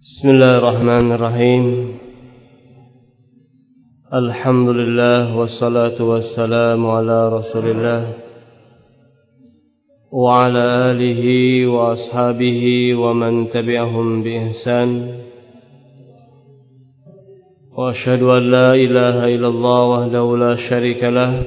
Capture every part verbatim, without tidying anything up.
Bismillahirrahmanirrahim. Alhamdulillah wassalatu wassalamu ala Rasulillah wa ala alihi wa ashabihi wa man tabi'ahum bi ihsan. Wa asyhadu an la ilaha illallah wahdahu la syarika lah.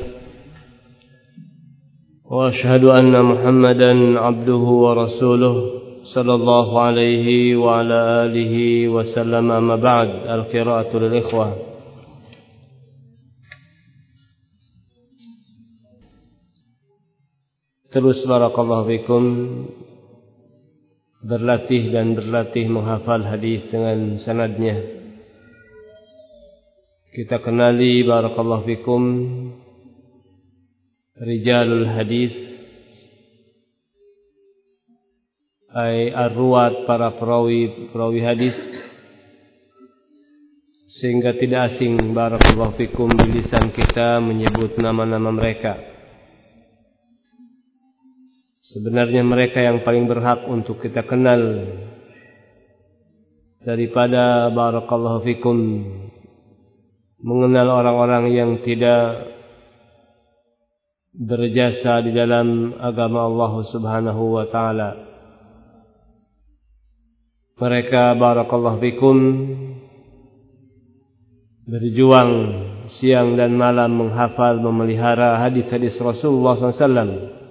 Wa asyhadu anna Muhammadan abduhu wa rasuluh sallallahu alaihi wa ala alihi wa sallam. Amma ba'd. Al-qira'atu lil ikhwah. Terus barakallahu fikum berlatih dan berlatih menghafal hadis dengan sanadnya. Kita kenali barakallahu fikum rijalul hadis, ay ar-ruwat, para perawi perawi hadis, sehingga tidak asing barakallahu fikum di lisan kita menyebut nama-nama mereka. Sebenarnya mereka yang paling berhak untuk kita kenal daripada barakallahu fikum mengenal orang-orang yang tidak berjasa di dalam agama Allah Subhanahu wa taala. Mereka barakallahu fikum berjuang siang dan malam menghafal, memelihara hadis-hadis Rasulullah sallallahu alaihi wasallam,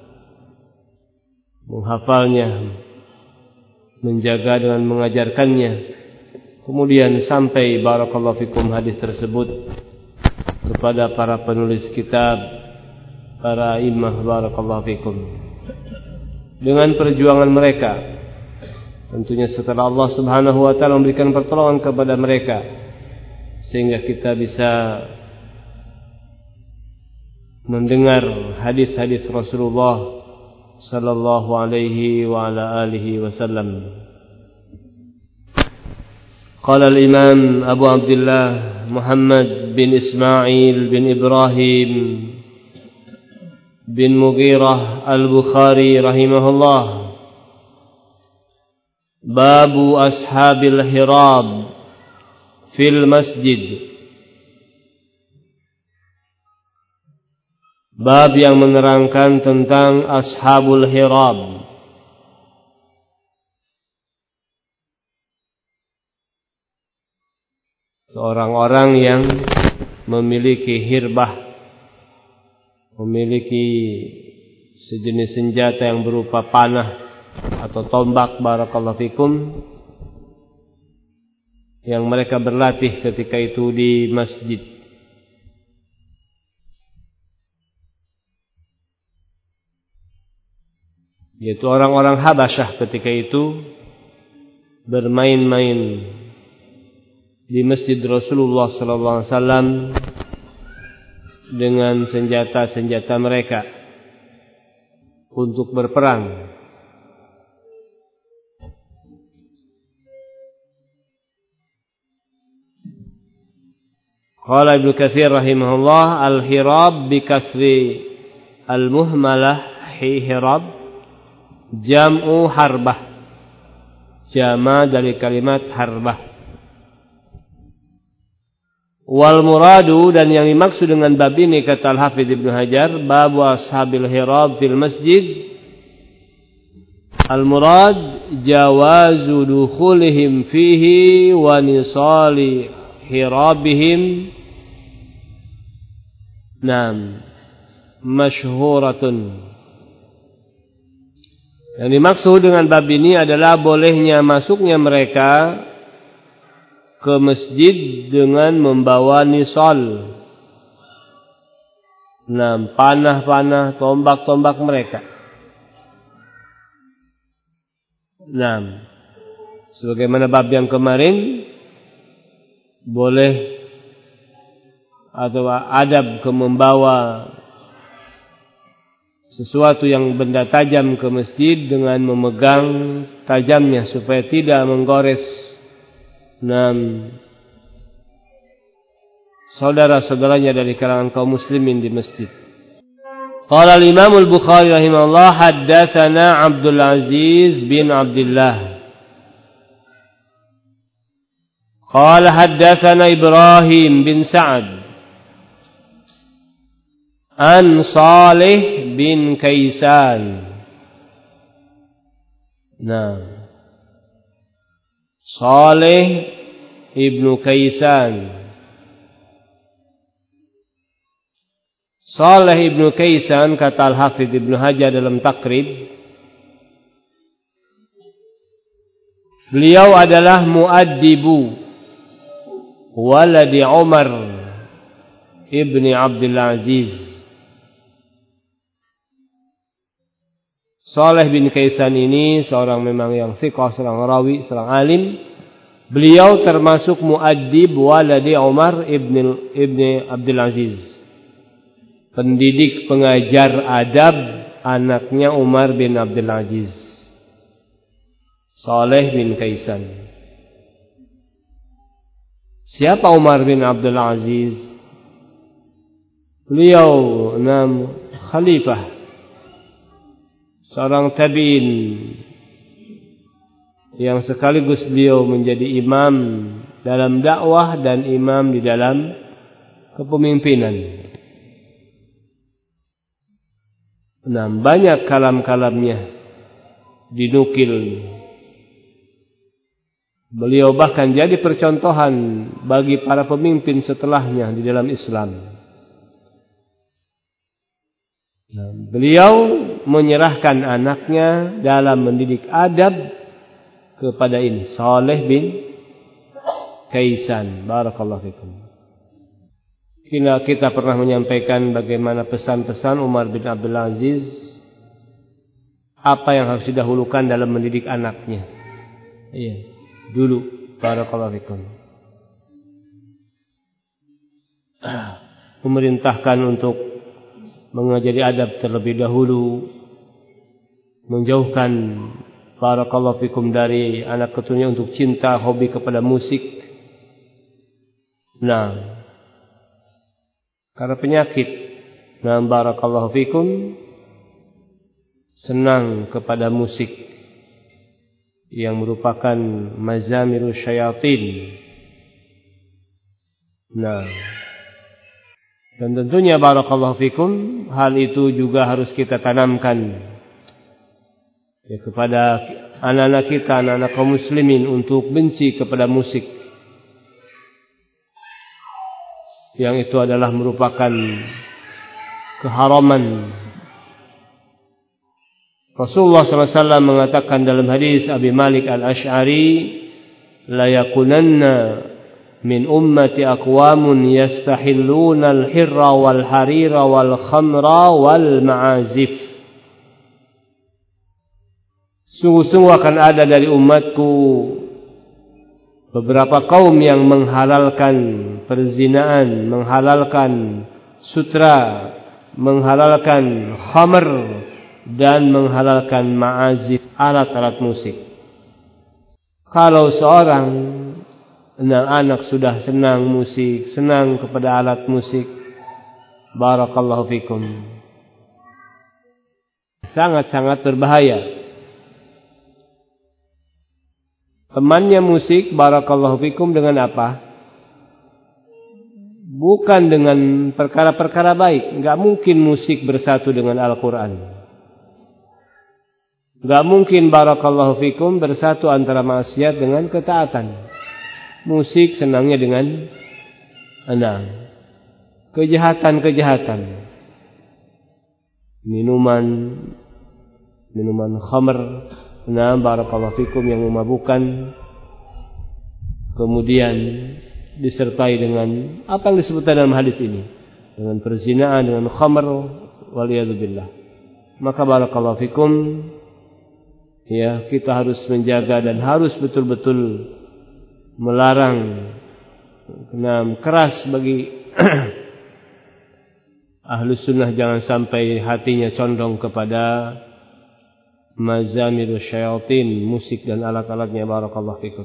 menghafalnya, menjaga dengan mengajarkannya, kemudian sampai barakallahu fikum hadis tersebut kepada para penulis kitab, para imam barakallahu fikum. Dengan perjuangan mereka, tentunya setelah Allah Subhanahu wa taala memberikan pertolongan kepada mereka, sehingga kita bisa mendengar hadis-hadis Rasulullah sallallahu alaihi wa ala alihi wasallam. Qala al-Imam Abu Abdullah Muhammad bin Ismail bin Ibrahim bin Mughirah al-Bukhari rahimahullah, Babu ashabil hirab fil masjid. Bab yang menerangkan tentang ashabul hirab. Seorang orang yang memiliki hirbah, memiliki sejenis senjata yang berupa panah atau tombak barakallahu fikum, yang mereka berlatih ketika itu di masjid. Yaitu orang-orang Habasyah ketika itu bermain-main di masjid Rasulullah sallallahu alaihi wasallam dengan senjata-senjata mereka untuk berperang. Qala Ibnu Katsir rahimahullah, al-hirab bi kasri al-muhmalah hi hirab jam'u harbah, jama dari kalimat harbah. Wal muradu, dan yang dimaksud dengan bab ini kata Al-Hafidz Ibnu Hajar, babu ashabil hirab fil masjid, al-murad jawazu dukhulihim fihi wa nisali hirabihim nam masyhuratun. Yang dimaksud dengan bab ini adalah bolehnya masuknya mereka ke masjid dengan membawa nisal, nam panah-panah, tombak-tombak mereka. Nam, sebagaimana bab yang kemarin, boleh atau adab ke membawa sesuatu yang benda tajam ke masjid dengan memegang tajamnya supaya tidak menggores enam saudara-saudaranya dari kalangan kaum muslimin di masjid. Qala al-Imam al-Bukhari rahimahullah, haddatsana Abdul Aziz bin Abdullah Qala haddatsana Ibrahim bin Sa'ad an Salih bin Kaisan. Nah, Salih ibnu Kaisan. Salih ibnu Kaisan, kata Al-Hafidz Ibnu Hajar dalam Takrib, beliau adalah muaddibu waladi Umar ibni Abdul Aziz. Salih bin Kaisan ini seorang memang yang thiqah, seorang rawi, seorang alim. Beliau termasuk muaddib waladi Umar ibni, ibni Abdul Aziz, pendidik pengajar adab anaknya Umar bin Abdul Aziz. Salih bin Kaisan. Siapa Umar bin Abdul Aziz? Beliau enam khalifah, seorang tabi'in yang sekaligus beliau menjadi imam dalam dakwah dan imam di dalam kepemimpinan. Nah, banyak kalam-kalamnya dinukil. Beliau bahkan jadi percontohan bagi para pemimpin setelahnya di dalam Islam. Nah, beliau menyerahkan anaknya dalam mendidik adab kepada ini, Salih bin Kaisan. Barakallahu fikum. Kita, kita pernah menyampaikan bagaimana pesan-pesan Umar bin Abdul Aziz, apa yang harus didahulukan dalam mendidik anaknya. Iya, dulu. Barakallahu fikum. Memerintahkan untuk mengajari adab terlebih dahulu, menjauhkan barakallahu fikum dari anak keturunannya untuk cinta, hobi kepada musik. Nah, karena penyakit, nah barakallahu fikum, senang kepada musik yang merupakan mazamiru syayatin. Nah, dan tentunya barakallahu fikum, hal itu juga harus kita tanamkan ya, kepada anak-anak kita, anak-anak kaum muslimin, untuk benci kepada musik, yang itu adalah merupakan keharaman. Rasulullah sallallahu alaihi wasallam mengatakan dalam hadis Abi Malik Al-Asy'ari, la yakunanna min ummati aqwamun yastahilluna al-hirra wal harira wal khamra wal ma'azif. Sungguh-sungguh akan ada dari umatku beberapa kaum yang menghalalkan perzinaan, menghalalkan sutra, menghalalkan khamr, dan menghalalkan ma'azif, alat-alat musik. Kalau seorang anak sudah senang musik, senang kepada alat musik, barakallahu fikum, sangat-sangat berbahaya. Temannya musik, barakallahu fikum, dengan apa? Bukan dengan perkara-perkara baik. Enggak mungkin musik bersatu dengan Al-Quran. Enggak mungkin barakallahu fikum bersatu antara maksiat dengan ketaatan. Musik senangnya dengan enam kejahatan-kejahatan. Minuman, minuman khamr, nah, barakallahu fikum, yang memabukkan, kemudian disertai dengan apa yang disebutkan dalam hadis ini, dengan perzinaan, dengan khamr, waliyadzubillah. Maka barakallahu fikum, ya, kita harus menjaga dan harus betul-betul melarang, nah, keras bagi Ahlus Sunnah jangan sampai hatinya condong kepada mazamiru syayatin, musik dan alat-alatnya. Barakallahu fikum.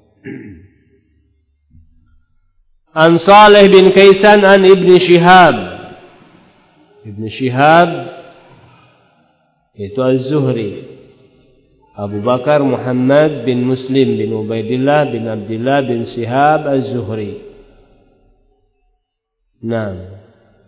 An Salih bin Kaisan an Ibn Shihab. Ibn Shihab itu Az-Zuhri, Abu Bakar Muhammad bin Muslim bin Ubaidillah bin Abdullah bin Shihab Az-Zuhri. Nah,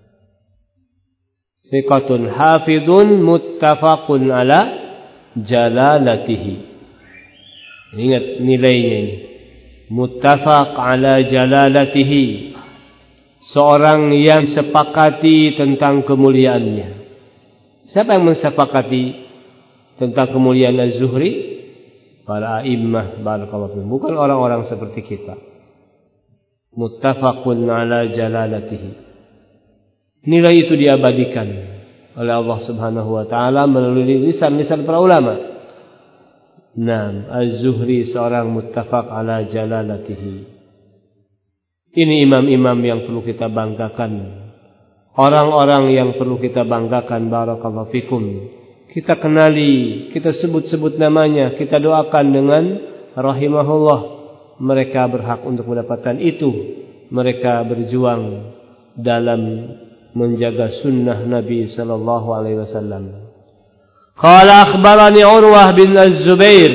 thiqatun hafidun muttafaqun ala jalalatihi. Ingat nilainya ini. Muttafaq ala jalalatihi. Seorang yang sepakati tentang kemuliaannya. Siapa yang mensepakati tentang kemuliaan Az-Zuhri? Para a'immah barakallahu fiikum, bukan orang-orang seperti kita. Muttafaqun ala jalalatihi. Nilai itu diabadikan oleh Allah Subhanahu wa taala melalui lisan-lisan para ulama. Naam, Az-Zuhri seorang muttafaq ala jalalatihi. Ini imam-imam yang perlu kita banggakan. Orang-orang yang perlu kita banggakan barakallahu fikum. Kita kenali, kita sebut-sebut namanya, kita doakan dengan rahimahullah. Mereka berhak untuk mendapatkan itu. Mereka berjuang dalam menjaga sunnah Nabi sallallahu alaihi wasallam. Qala akhbarani Urwah bin Az-Zubair.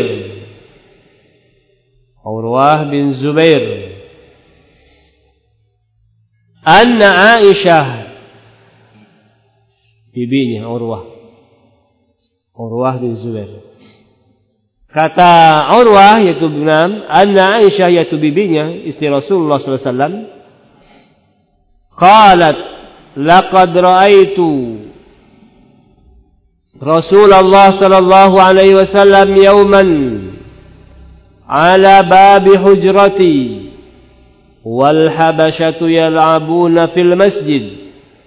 Urwah bin Zubair. Anna Aisyah, bibinya Urwah. Urwah bin Zubair. Kata Urwah yaitu binam, anna Aisyah yaitu bibinya, istri Rasulullah sallallahu alaihi wasallam. Qalat, laqad ra'aitu Rasulullah sallallahu alaihi wasallam yawman ala babi hujrati wal habashatu yal'abuna fil masjid.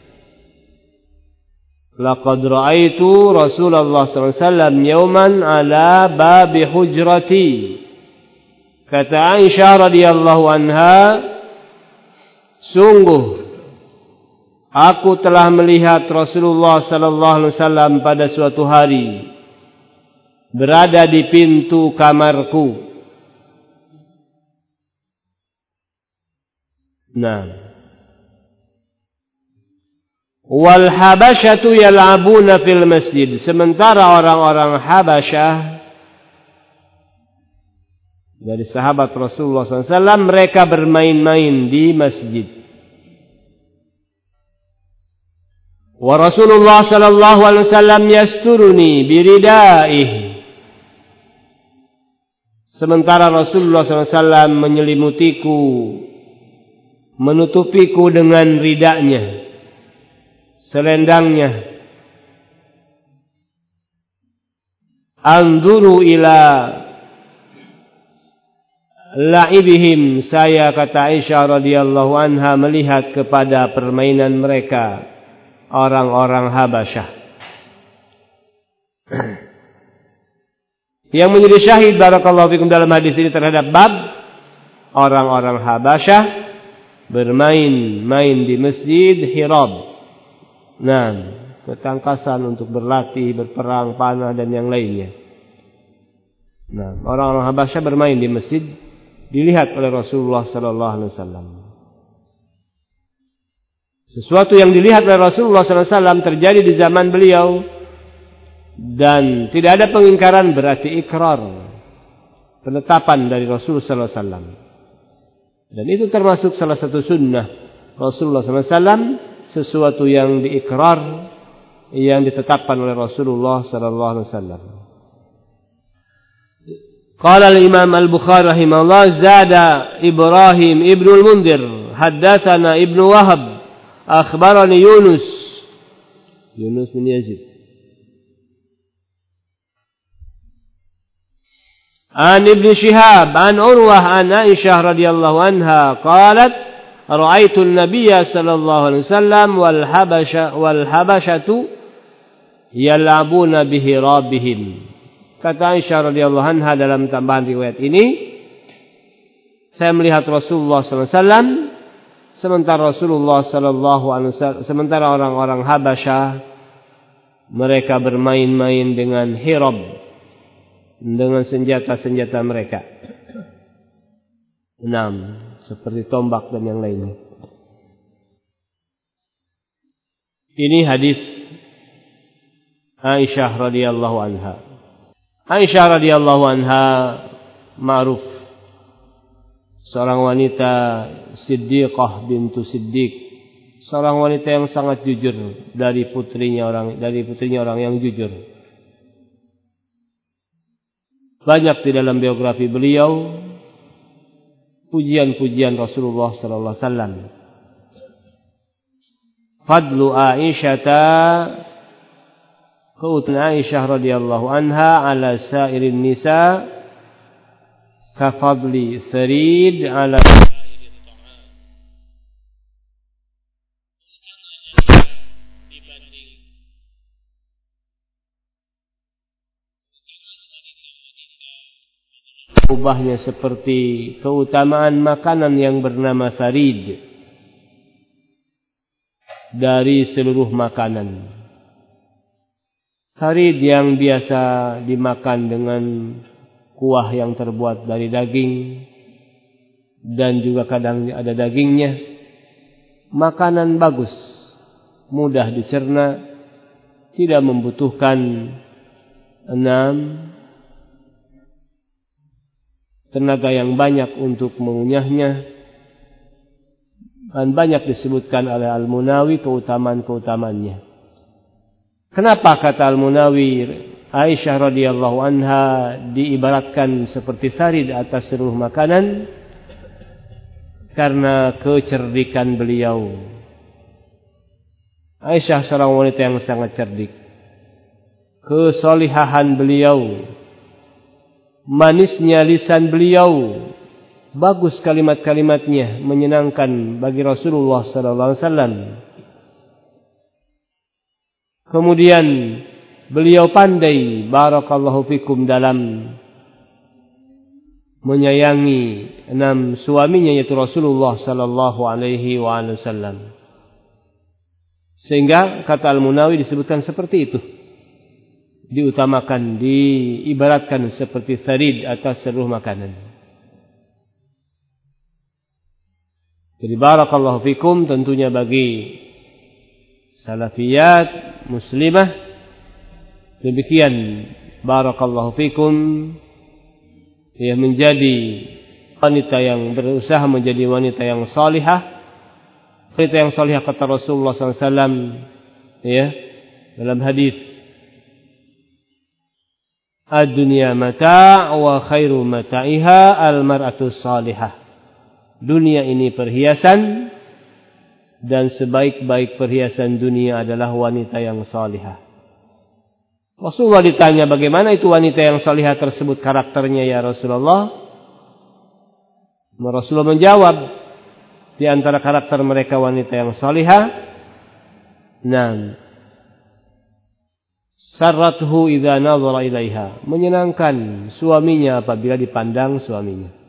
Laqad ra'aitu Rasulullah sallallahu alaihi wasallam yawman ala babi hujrati. Kata Aisyah radhiyallahu anha, sungguh aku telah melihat Rasulullah sallallahu alaihi wasallam pada suatu hari berada di pintu kamarku. Nah, wal habasyatu yal'abuna fil masjid. Sementara orang-orang Habasyah dari sahabat Rasulullah sallallahu alaihi wasallam mereka bermain-main di masjid. Wa Rasulullah sallallahu alaihi wasallam yasturuni biridaih. Sementara Rasulullah sallallahu alaihi wasallam menyelimutiku, menutupiku dengan ridanya, selendangnya. Anzuru ila la'ibihim. Saya, kata Aisyah radhiyallahu anha, melihat kepada permainan mereka, orang-orang Habasyah. Yang menjadi syahid barakallahu fikum dalam hadis ini terhadap bab orang-orang Habasyah bermain-main di masjid Hirab. Nah, ketangkasan untuk berlatih, berperang, panah dan yang lainnya. Nah, orang-orang Habasyah bermain di masjid dilihat oleh Rasulullah sallallahu alaihi wasallam. Sesuatu yang dilihat oleh Rasulullah sallallahu alaihi wasallam terjadi di zaman beliau dan tidak ada pengingkaran, berarti ikrar, penetapan dari Rasulullah sallallahu alaihi wasallam. Dan itu termasuk salah satu sunnah Rasulullah sallallahu alaihi wasallam, sesuatu yang diikrar, yang ditetapkan oleh Rasulullah sallallahu alaihi wasallam. Qala al-Imam Al-Bukhari rahimahullah, zada Ibrahim ibnu al-Mundhir, haddatsana Ibnu Wahab, akhbarani Yunus, Yunus bin Yazid, an Ibn Shihab, an Urwah, an Aisyah radhiyallahu anha, qalat, ra'aitu an-nabiyya sallallahu alaihi wasallam wal habasha wal habashatu yal'abuna bihi rabbihim. Kata Aisyah radhiyallahu anha dalam tambahan riwayat ini, saya melihat Rasulullah sallallahu alaihi wasallam sementara Rasulullah sallallahu alaihi wasallam sementara orang-orang Habasyah mereka bermain-main dengan hirab, dengan senjata-senjata mereka. Enam, seperti tombak dan yang lainnya. Ini hadis Aisyah radhiyallahu anha. Aisyah radhiyallahu anha ma'ruf, seorang wanita Siddiqah bintu Siddiq, seorang wanita yang sangat jujur dari putrinya orang dari putrinya orang yang jujur. Banyak di dalam biografi beliau pujian-pujian Rasulullah sallallahu alaihi wasallam. Fadlu Aisyata, keutamaan Aisyah radhiyallahu anha ala sairin nisa ka fadli tharid ala ubahnya seperti keutamaan makanan yang bernama tharid dari seluruh makanan. Tharid yang biasa dimakan dengan kuah yang terbuat dari daging dan juga kadang ada dagingnya. Makanan bagus, mudah dicerna, tidak membutuhkan enam tenaga yang banyak untuk mengunyahnya. Dan banyak disebutkan oleh Al-Munawi keutamaan-keutamaannya. Kenapa kata Al-Munawi Aisyah radhiyallahu anha diibaratkan seperti tharid atas seluruh makanan? Karena kecerdikan beliau. Aisyah seorang wanita yang sangat cerdik. Kesolihahan beliau, manisnya lisan beliau, bagus kalimat-kalimatnya, menyenangkan bagi Rasulullah sallallahu alaihi wasallam. Kemudian beliau pandai barakallahu fikum dalam menyayangi enam suaminya, yaitu Rasulullah sallallahu alaihi wasallam. Sehingga kata Al-Munawi disebutkan seperti itu. Diutamakan, diibaratkan seperti tharid atas seluruh makanan. Jadi barakallahu fikum, tentunya bagi salafiyat muslimah demikian, barakallahu fikum, ya, menjadi wanita yang berusaha menjadi wanita yang salihah. Wanita yang salihah kata Rasulullah sallallahu alaihi wasallam, ya, dalam hadis, ad-dunya mata' wa khairu mata'iha al-mar'atu salihah. Dunia ini perhiasan, dan sebaik-baik perhiasan dunia adalah wanita yang salihah. Rasulullah ditanya, bagaimana itu wanita yang salihah tersebut karakternya ya Rasulullah? Rasulullah menjawab, di antara karakter mereka wanita yang salihah, nah, sarrathu idza nadhara ilaiha, menyenangkan suaminya apabila dipandang suaminya.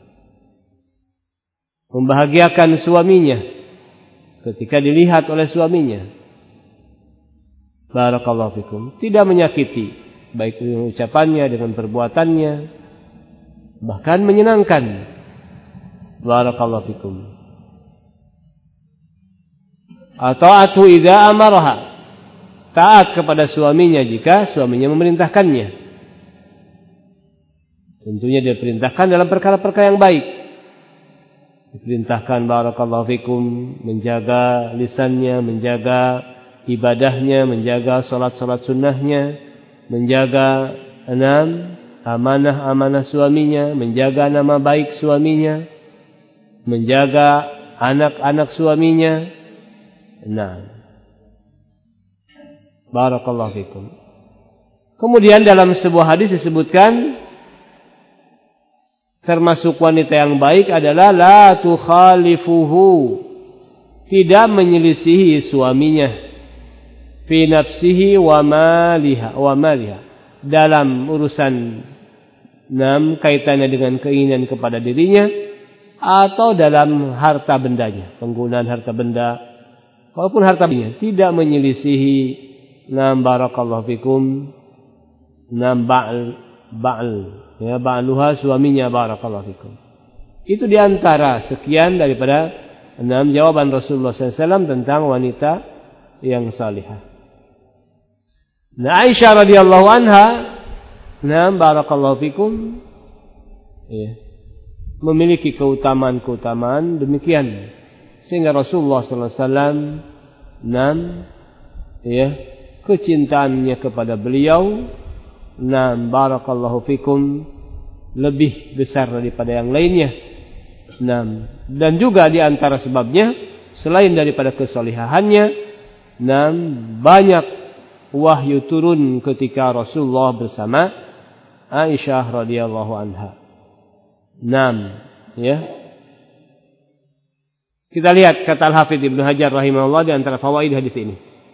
Membahagiakan suaminya ketika dilihat oleh suaminya. Barakallahu fikum. Tidak menyakiti, baik dengan ucapannya, dengan perbuatannya, bahkan menyenangkan. Barakallahu fikum. Ata'atu idza amaraha, taat kepada suaminya jika suaminya memerintahkannya. Tentunya dia perintahkan dalam perkara-perkara yang baik. Diperintahkan barakallahu fikum menjaga lisannya, menjaga ibadahnya, menjaga salat-salat sunnahnya, menjaga enam amanah-amanah suaminya, menjaga nama baik suaminya, menjaga anak-anak suaminya. Nah, barakallahu fikum. Kemudian dalam sebuah hadis disebutkan, termasuk wanita yang baik adalah la tukhalifuhu, tidak menyelisihi suaminya, fi nafsihi wa maliha wa maliha, dalam urusan enam kaitannya dengan keinginan kepada dirinya atau dalam harta bendanya, penggunaan harta benda, walaupun harta bendanya tidak menyelisihi enam barakallahu fikum enam ba'al ba'al ya, ba'luha suaminya barakallahu fikum. Itu diantara sekian daripada enam jawaban Rasulullah sallallahu alaihi wasallam tentang wanita yang salihah. Nah, Aisyah radhiyallahu anha Nah, barakallahu fikum, ya, memiliki keutamaan-keutamaan demikian. Sehingga Rasulullah sallallahu alaihi wasallam, nah, ya, kecintaannya kepada beliau, nah, barakallahu fikum, lebih besar daripada yang lainnya. Nah, dan juga di antara sebabnya, selain daripada kesalihannya, nah, banyak wahyu turun ketika Rasulullah bersama Aisyah radhiyallahu anha. Nah, ya. Kita lihat kata Al-Hafidz Ibnu Hajar rahimahullah di antara fawaid hadis ini.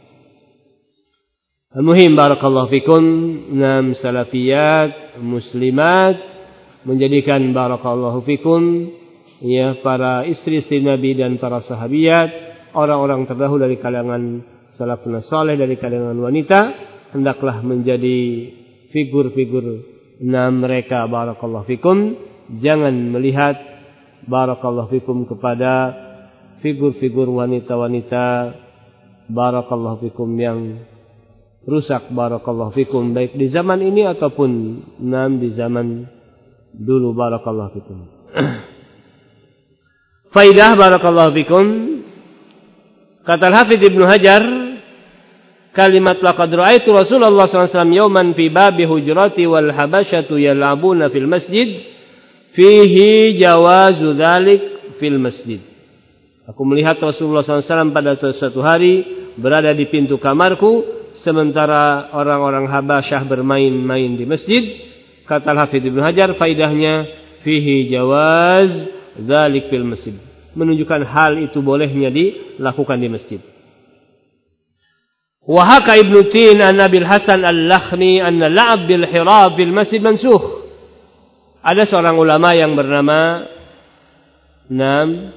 Al-muhim barakallahu fikum, nam salafiyat muslimat menjadikan barakallahu fikum, ya, para istri-istri Nabi dan para sahabiat, orang-orang terdahulu dari kalangan salafun saleh, dari kalangan wanita, hendaklah menjadi figur-figur nam mereka barakallahu fikum. Jangan melihat barakallahu fikum kepada figur-figur wanita-wanita barakallahu fikum yang rusak barakallahu fikum, baik di zaman ini ataupun nam di zaman dulu barakallahu fikum. Faidah barakallahu fikum, kata Al-Hafidz Ibnu Hajar, kalimat laqad ra'aitu Rasulullah sallallahu alaihi wasallam yawman fi babi hujrati wal habasyatu yal'abuna fil masjid fihi jawazu dzalik fil masjid. Aku melihat Rasulullah sallallahu alaihi wasallam pada suatu hari berada di pintu kamarku, sementara orang-orang Habasyah bermain-main di masjid. Kata Al-Hafidz Ibnu Hajar, faidahnya fihi jawaz dzalik fil masjid, menunjukkan hal itu bolehnya dilakukan di masjid. Wa haka Ibnu Tin an Abil Hasan Al-Lakhmi anna la'ab bil hirab fil masjid mansukh. Ada seorang ulama yang bernama Nam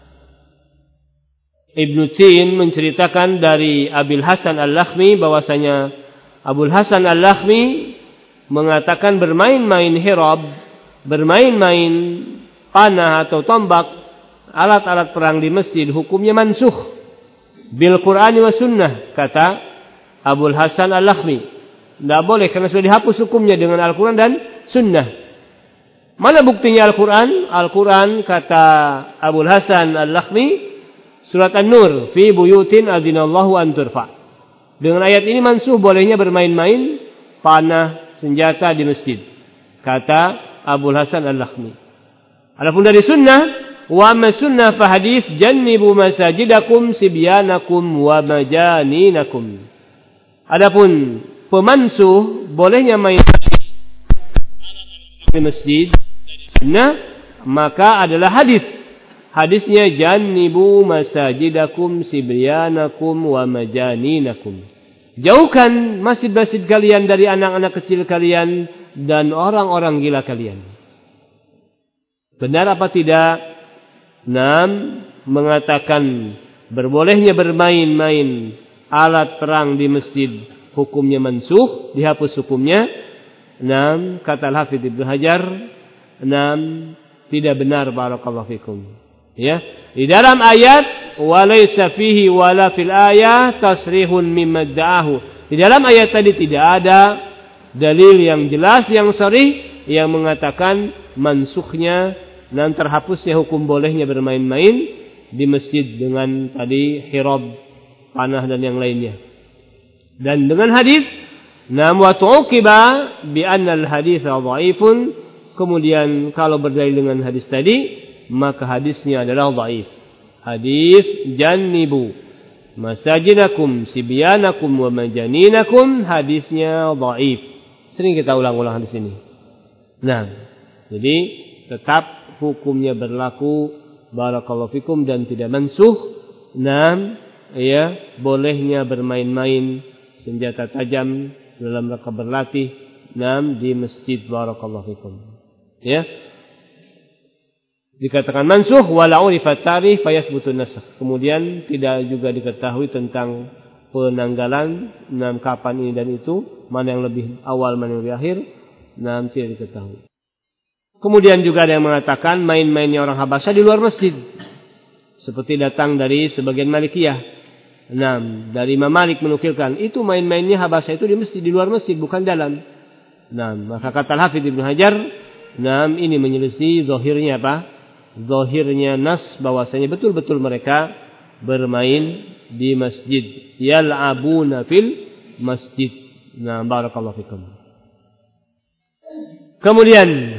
Ibnu Tin menceritakan dari Abil Hasan Al-Lakhmi bahwasanya Abul Hasan Al-Lakhmi mengatakan bermain-main hirab, bermain-main panah atau tombak, alat-alat perang di masjid hukumnya mansukh bil Qur'ani wa sunnah, kata Abul Hasan Al-Lakhmi. Tidak boleh karena sudah dihapus hukumnya dengan Al-Quran dan sunnah. Mana buktinya Al-Quran? Al-Quran kata Abul Hasan Al-Lakhmi, surat An-Nur, fi buyutin adzinallahu an turfa. Dengan ayat ini mansuh bolehnya bermain-main panah, senjata di masjid, kata Abul Hasan Al-Lakhmi. Adapun dari sunnah, wa ma sunnah fa hadis jannibu masajidakum sibyanakum wa majaninakum. Adapun pemansuh bolehnya main di masjid, nah, maka adalah hadis. Hadisnya jannibu masajidakum sibyanakum wa majaninakum. Jauhkan masjid-masjid kalian dari anak-anak kecil kalian dan orang-orang gila kalian. Benar apa tidak? Nam mengatakan berbolehnya bermain-main alat perang di masjid hukumnya mansuh, dihapus hukumnya. Nam kata Al-Hafidz Ibnu Hajar, nam tidak benar barakallahu fikum. Ya, di dalam ayat walaysa fihi wala fil ayah tasrihun mimma da'ahu. Di dalam ayat tadi tidak ada dalil yang jelas yang sharih yang mengatakan mansukhnya dan terhapusnya hukum bolehnya bermain-main di masjid dengan tadi hirab, panah dan yang lainnya. Dan dengan hadis nam wa tu'qiba bi anna al-hadits dhaifun, kemudian kalau berdalil dengan hadis tadi maka hadisnya adalah dhaif. Hadis jannibu masajidakum sibyanakum wa majaninakum, hadisnya dhaif. Sering kita ulang-ulang hadis ini. Nah, jadi tetap hukumnya berlaku barakallahu fikum dan tidak mansuh. Nah, ya, bolehnya bermain-main senjata tajam dalam rangka berlatih, nah, di masjid barakallahu fikum. Ya. Dikatakan mansuh wala urifa tarikh fayathbutun nasakh. Kemudian tidak juga diketahui tentang penanggalan, nah, kapan ini dan itu, mana yang lebih awal, mana yang lebih akhir, nah, tidak diketahui. Kemudian juga ada yang mengatakan main-mainnya orang Habasyah di luar masjid, seperti datang dari sebagian Malikiyah. Nah, dari Imam Malik menukilkan itu main-mainnya Habasyah itu di masjid, di luar masjid, bukan dalam. Nah, maka kata Hafidz Ibnu Hajar, nah ini menyelisih zahirnya apa? Zahirnya nas bahwasanya betul-betul mereka bermain di masjid. Yal'abuna fil masjid. Nah, barakallahu fikum. Kemudian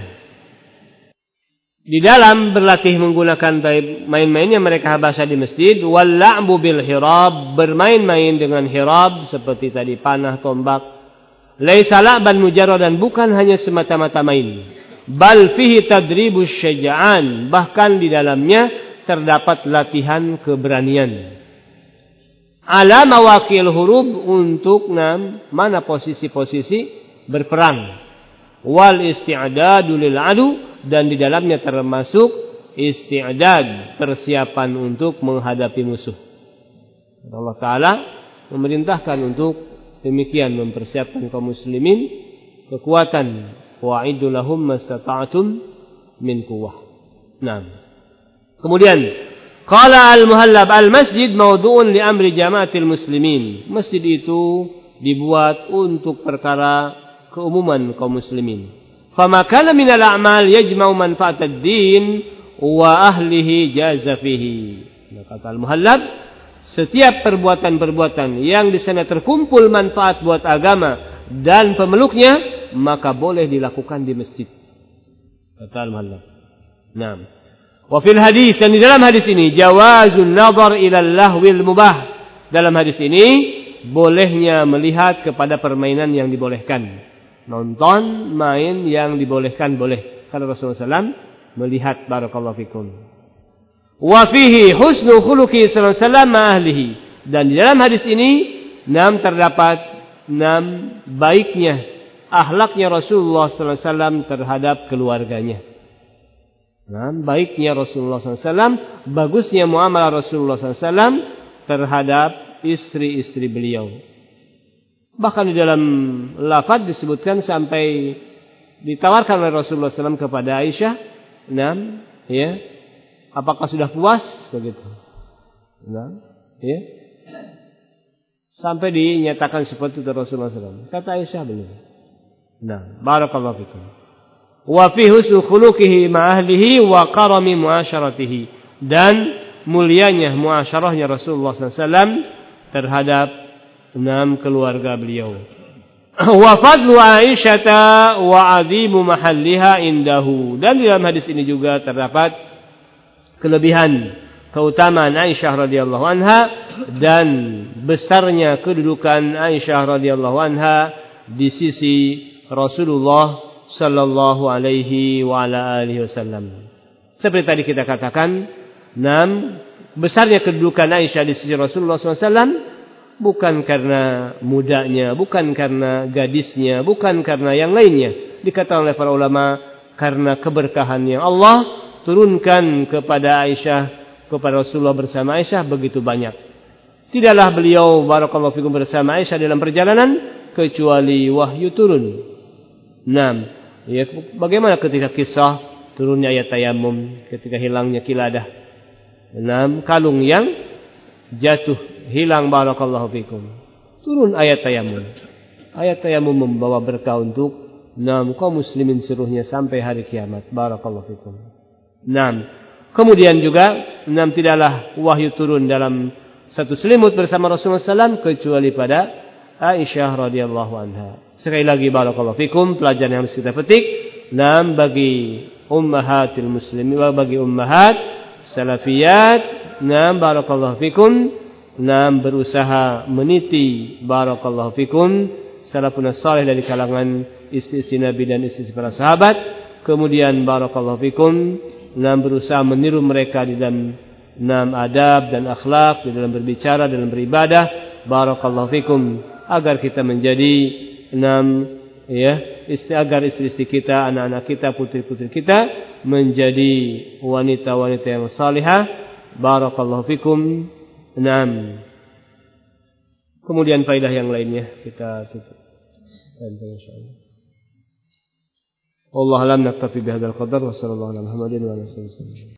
di dalam berlatih menggunakan main-mainnya mereka habasa di masjid, wal la'bu bil hirab, bermain-main dengan hirab seperti tadi panah, tombak. Laisa la'ban mujarradan, bukan hanya semata-mata main. Bal fihi tadribus syaja'an, bahkan di dalamnya terdapat latihan keberanian. Ala mawaqil hurub, untuk enam mana posisi-posisi berperang. Wal isti'dadu lil adu, dan di dalamnya termasuk isti'dad, persiapan untuk menghadapi musuh. Allah Ta'ala memerintahkan untuk demikian, mempersiapkan kaum muslimin kekuatan. Wa'iddu lahum mastata'tum min quwwah. Nah. Kemudian qala al-Muhallab, al-masjid mawdu'un li amri jama'atil muslimin. Masjid itu dibuat untuk perkara keumuman kaum muslimin. Fama kana minal a'mal yajma'u manfa'atad din wa ahlihi jaza fihi. Kata al-Muhallab, setiap perbuatan-perbuatan yang di sana terkumpul manfaat buat agama dan pemeluknya, maka boleh dilakukan di masjid. Kata al-Muhallab. Naam. Wa fil hadis, dan di dalam hadis ini jawazun nazar ila lahwil mubah. Dalam hadis ini bolehnya melihat kepada permainan yang dibolehkan. Nonton, main yang dibolehkan boleh. Kalau Rasulullah sallallahu alaihi wasallam melihat, barakallahu fikum. Wa fihi husnu khuluqi sallallahu alaihi wasallam ma ahlihi. Dan di dalam hadis ini enam terdapat enam baiknya akhlaknya Rasulullah sallallahu alaihi wasallam terhadap keluarganya. Nah, baiknya Rasulullah sallallahu alaihi wasallam, bagusnya muamalah Rasulullah sallallahu alaihi wasallam terhadap istri-istri beliau. Bahkan di dalam lafaz disebutkan sampai ditawarkan oleh Rasulullah sallallahu alaihi wasallam kepada Aisyah, enam, ya, apakah sudah puas begitu? Enam, ya. Sampai dinyatakan seperti itu Rasulullah sallallahu alaihi wasallam. Kata Aisyah belum. Nah, barakallahu fikum. Wa fi husni khuluqihi ma ahlihi wa karami muasyaratihi, dan mulianya muasyarahnya Rasulullah sallallahu alaihi wasallam terhadap enam keluarga beliau. Wa fadlu Aisyata wa azimu mahalliha indahu, dan di dalam hadis ini juga terdapat kelebihan keutamaan Aisyah radhiyallahu anha dan besarnya kedudukan Aisyah radhiyallahu anha di sisi Rasulullah sallallahu alaihi wa ala alihi wasallam. Seperti tadi kita katakan, enam, besarnya kedudukan Aisyah di sisi Rasulullah sallallahu alaihi wasallam bukan karena mudanya, bukan karena gadisnya, bukan karena yang lainnya. Dikatakan oleh para ulama karena keberkahan yang Allah turunkan kepada Aisyah, kepada Rasulullah bersama Aisyah begitu banyak. Tidaklah beliau barakallahu fikum bersama Aisyah dalam perjalanan kecuali wahyu turun. Enam, ya, bagaimana ketika kisah turunnya ayat tayamum, ketika hilangnya kiladah. Enam, kalung yang jatuh hilang, barakallahu fikum. Turun ayat tayamum. Ayat tayamum membawa berkah untuk enam kaum muslimin seluruhnya sampai hari kiamat. Barakallahu fikum. Enam. Kemudian juga enam, tidaklah wahyu turun dalam satu selimut bersama Rasulullah sallallahu alaihi wasallam kecuali pada Aisyah radhiyallahu anha. Sekali lagi barakallahu fikum, pelajaran yang harus kita petik. Enam, bagi ummahatil muslimin, bagi ummahat salafiyat, enam, barakallahu fikum, enam, berusaha meniti barakallahu fikum salafun salih dari kalangan istri-istri Nabi dan istri para sahabat. Kemudian barakallahu fikum, enam, berusaha meniru mereka di dalam enam adab dan akhlak, di dalam berbicara, dalam beribadah, barakallahu fikum, agar kita menjadi enam, ya, istri, agar istri-istri kita, anak-anak kita, putri-putri kita menjadi wanita-wanita yang salihah. Barakallahu fikum. Enam. Kemudian faedah yang lainnya kita tutup. Insyaallah. Wallahu a'lam, naktafi bihadzal qadar wa sallallahu alaihi wa sallam.